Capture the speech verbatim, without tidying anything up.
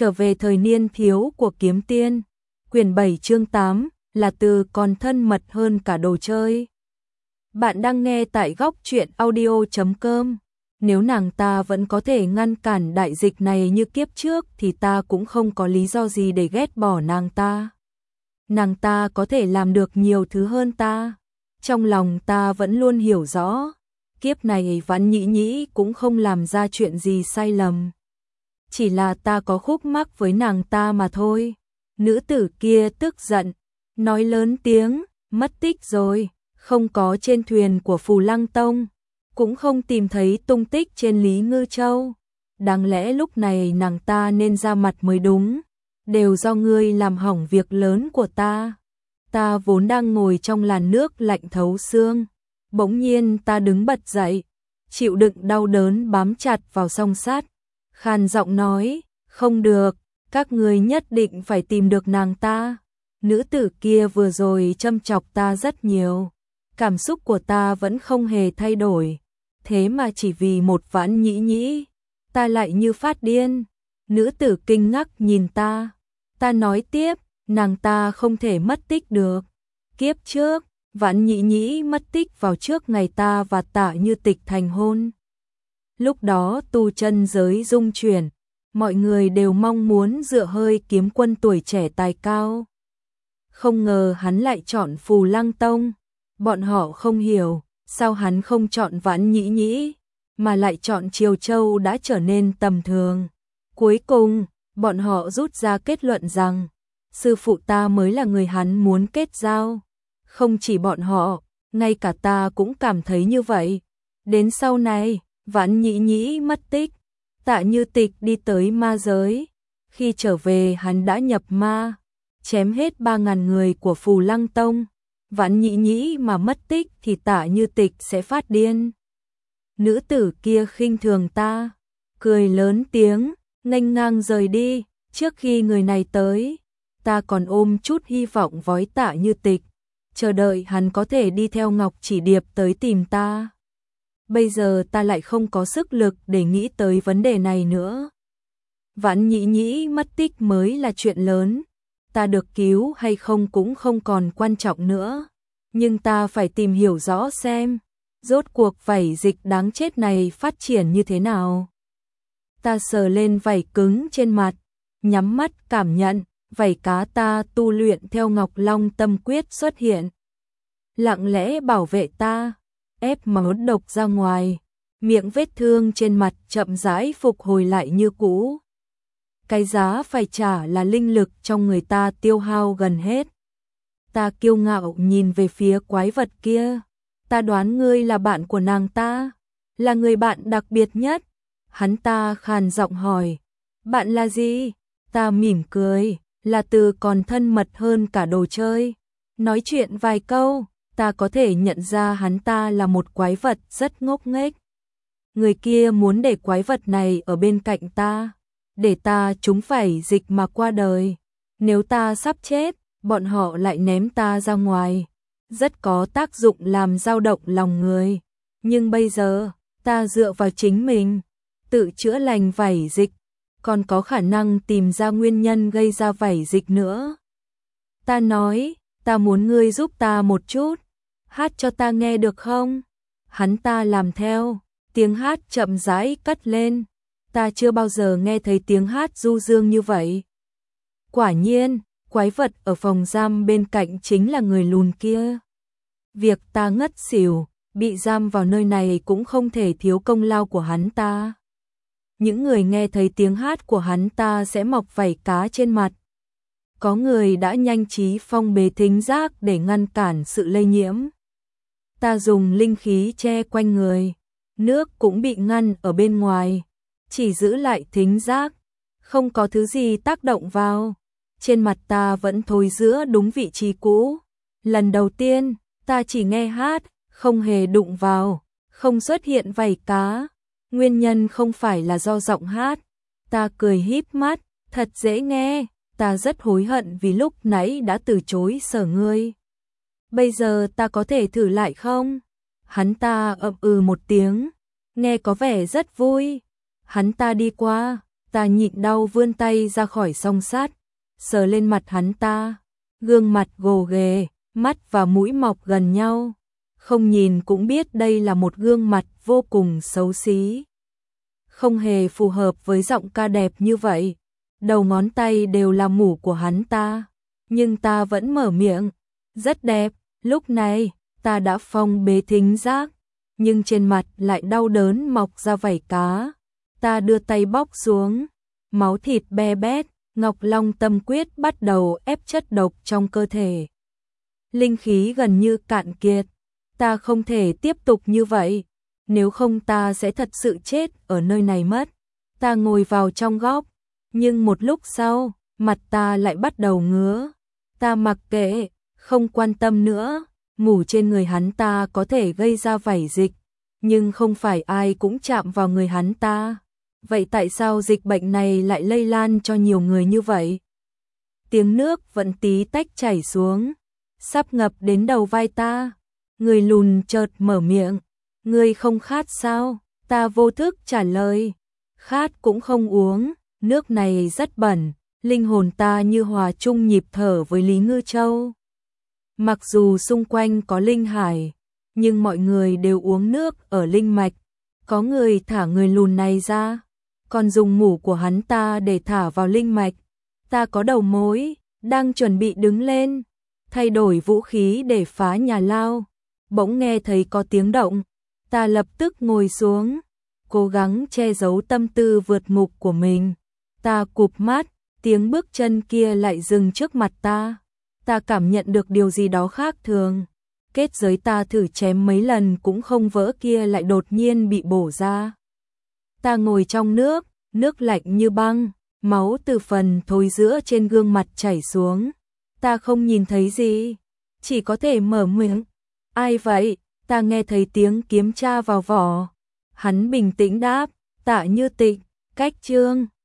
Trở về thời niên thiếu của kiếm tiên. Quyển bảy chương tám, là từ còn thân mật hơn cả đồ chơi. Bạn đang nghe tại góc truyện audio chấm com. Nếu nàng ta vẫn có thể ngăn cản đại dịch này như kiếp trước thì ta cũng không có lý do gì để ghét bỏ nàng ta. Nàng ta có thể làm được nhiều thứ hơn ta. Trong lòng ta vẫn luôn hiểu rõ, kiếp này Vãn Nhĩ Nhĩ cũng không làm ra chuyện gì sai lầm. Chỉ là ta có khúc mắc với nàng ta mà thôi. Nữ tử kia tức giận, nói lớn tiếng, mất tích rồi, không có trên thuyền của Phù Lăng Tông, cũng không tìm thấy tung tích trên Lý Ngư Châu. Đáng lẽ lúc này nàng ta nên ra mặt mới đúng, đều do ngươi làm hỏng việc lớn của ta. Ta vốn đang ngồi trong làn nước lạnh thấu xương, bỗng nhiên ta đứng bật dậy, chịu đựng đau đớn bám chặt vào song sắt, khàn giọng nói, không được, các ngươi nhất định phải tìm được nàng ta. Nữ tử kia vừa rồi châm chọc ta rất nhiều, cảm xúc của ta vẫn không hề thay đổi, thế mà chỉ vì một Vãn Nhĩ Nhĩ, ta lại như phát điên. Nữ tử kinh ngạc nhìn ta, ta nói tiếp, nàng ta không thể mất tích được. Kiếp trước, Vãn Nhĩ Nhĩ mất tích vào trước ngày ta và Tạ Như Tịch thành hôn. Lúc đó tu chân giới rung chuyển, mọi người đều mong muốn dựa hơi kiếm quân tuổi trẻ tài cao. Không ngờ hắn lại chọn Phù Lăng Tông. Bọn họ không hiểu, sao hắn không chọn Vãn Nhĩ Nhĩ, mà lại chọn Triều Châu đã trở nên tầm thường. Cuối cùng, bọn họ rút ra kết luận rằng, sư phụ ta mới là người hắn muốn kết giao. Không chỉ bọn họ, ngay cả ta cũng cảm thấy như vậy. Đến sau này, Vãn Nhĩ Nhĩ mất tích, Tạ Như Tịch đi tới ma giới. Khi trở về hắn đã nhập ma, chém hết ba ngàn người của Phù Lăng Tông. Vãn Nhĩ Nhĩ mà mất tích thì Tạ Như Tịch sẽ phát điên. Nữ tử kia khinh thường ta, cười lớn tiếng, nghênh ngang rời đi. Trước khi người này tới, ta còn ôm chút hy vọng với Tạ Như Tịch, chờ đợi hắn có thể đi theo Ngọc Chỉ Điệp tới tìm ta. Bây giờ ta lại không có sức lực để nghĩ tới vấn đề này nữa. Vãn Nhĩ Nhĩ mất tích mới là chuyện lớn, ta được cứu hay không cũng không còn quan trọng nữa, nhưng ta phải tìm hiểu rõ xem, rốt cuộc vảy dịch đáng chết này phát triển như thế nào. Ta sờ lên vảy cứng trên mặt, nhắm mắt cảm nhận, vảy cá ta tu luyện theo Ngọc Long Tâm Quyết xuất hiện, lặng lẽ bảo vệ ta, ép máu độc ra ngoài, miệng vết thương trên mặt chậm rãi phục hồi lại như cũ. Cái giá phải trả là linh lực trong người ta tiêu hao gần hết. Ta kiêu ngạo nhìn về phía quái vật kia, ta đoán ngươi là bạn của nàng ta, là người bạn đặc biệt nhất. Hắn ta khàn giọng hỏi, bạn là gì? Ta mỉm cười, là từ còn thân mật hơn cả đồ chơi. Nói chuyện vài câu, ta có thể nhận ra hắn ta là một quái vật rất ngốc nghếch. Người kia muốn để quái vật này ở bên cạnh ta, để ta trúng phải dịch mà qua đời. Nếu ta sắp chết, bọn họ lại ném ta ra ngoài, rất có tác dụng làm dao động lòng người. Nhưng bây giờ, ta dựa vào chính mình, tự chữa lành vảy dịch, còn có khả năng tìm ra nguyên nhân gây ra vảy dịch nữa. Ta nói, ta muốn ngươi giúp ta một chút, hát cho ta nghe được không? Hắn ta làm theo, tiếng hát chậm rãi cất lên. Ta chưa bao giờ nghe thấy tiếng hát du dương như vậy. Quả nhiên, quái vật ở phòng giam bên cạnh chính là người lùn kia. Việc ta ngất xỉu, bị giam vào nơi này cũng không thể thiếu công lao của hắn ta. Những người nghe thấy tiếng hát của hắn ta sẽ mọc vảy cá trên mặt. Có người đã nhanh trí phong bế thính giác để ngăn cản sự lây nhiễm. Ta dùng linh khí che quanh người, nước cũng bị ngăn ở bên ngoài, chỉ giữ lại thính giác, không có thứ gì tác động vào. Trên mặt ta vẫn thối rữa đúng vị trí cũ. Lần đầu tiên, ta chỉ nghe hát, không hề đụng vào, không xuất hiện vảy cá. Nguyên nhân không phải là do giọng hát. Ta cười híp mắt, thật dễ nghe, ta rất hối hận vì lúc nãy đã từ chối sở ngươi. Bây giờ ta có thể thử lại không? Hắn ta ậm ừ một tiếng, nghe có vẻ rất vui. Hắn ta đi qua, Ta nhịn đau vươn tay ra khỏi song sắt, sờ lên mặt hắn ta, gương mặt gồ ghề, mắt và mũi mọc gần nhau, không nhìn cũng biết đây là một gương mặt vô cùng xấu xí. Không hề phù hợp với giọng ca đẹp như vậy, đầu ngón tay đều là mủ của hắn ta, nhưng ta vẫn mở miệng, rất đẹp. Lúc này, ta đã phong bế thính giác, nhưng trên mặt lại đau đớn mọc ra vảy cá. Ta đưa tay bóc xuống, máu thịt be bét, Ngọc Long tâm quyết bắt đầu ép chất độc trong cơ thể. Linh khí gần như cạn kiệt, ta không thể tiếp tục như vậy, nếu không ta sẽ thật sự chết ở nơi này mất. Ta ngồi vào trong góc, nhưng một lúc sau, mặt ta lại bắt đầu ngứa. Ta mặc kệ, không quan tâm nữa, mủ trên người hắn ta có thể gây ra vảy dịch, nhưng không phải ai cũng chạm vào người hắn ta. Vậy tại sao dịch bệnh này lại lây lan cho nhiều người như vậy? Tiếng nước vẫn tí tách chảy xuống, sắp ngập đến đầu vai ta. Người lùn chợt mở miệng, "Ngươi không khát sao?" Ta vô thức trả lời, "Khát cũng không uống, nước này rất bẩn." Linh hồn ta như hòa chung nhịp thở với Lý Ngư Châu. Mặc dù xung quanh có linh hải, nhưng mọi người đều uống nước ở linh mạch. Có người thả người lùn này ra, còn dùng mủ của hắn ta để thả vào linh mạch. Ta có đầu mối, đang chuẩn bị đứng lên, thay đổi vũ khí để phá nhà lao. Bỗng nghe thấy có tiếng động, ta lập tức ngồi xuống, cố gắng che giấu tâm tư vượt ngục của mình. Ta cụp mắt, tiếng bước chân kia lại dừng trước mặt ta. Ta cảm nhận được điều gì đó khác thường. Kết giới ta thử chém mấy lần cũng không vỡ kia lại đột nhiên bị bổ ra. Ta ngồi trong nước, nước lạnh như băng, máu từ phần thối giữa trên gương mặt chảy xuống. Ta không nhìn thấy gì, chỉ có thể mở miệng. "Ai vậy?" Ta nghe thấy tiếng kiếm tra vào vỏ. Hắn bình tĩnh đáp, "Tạ Như Tịch." Cách chương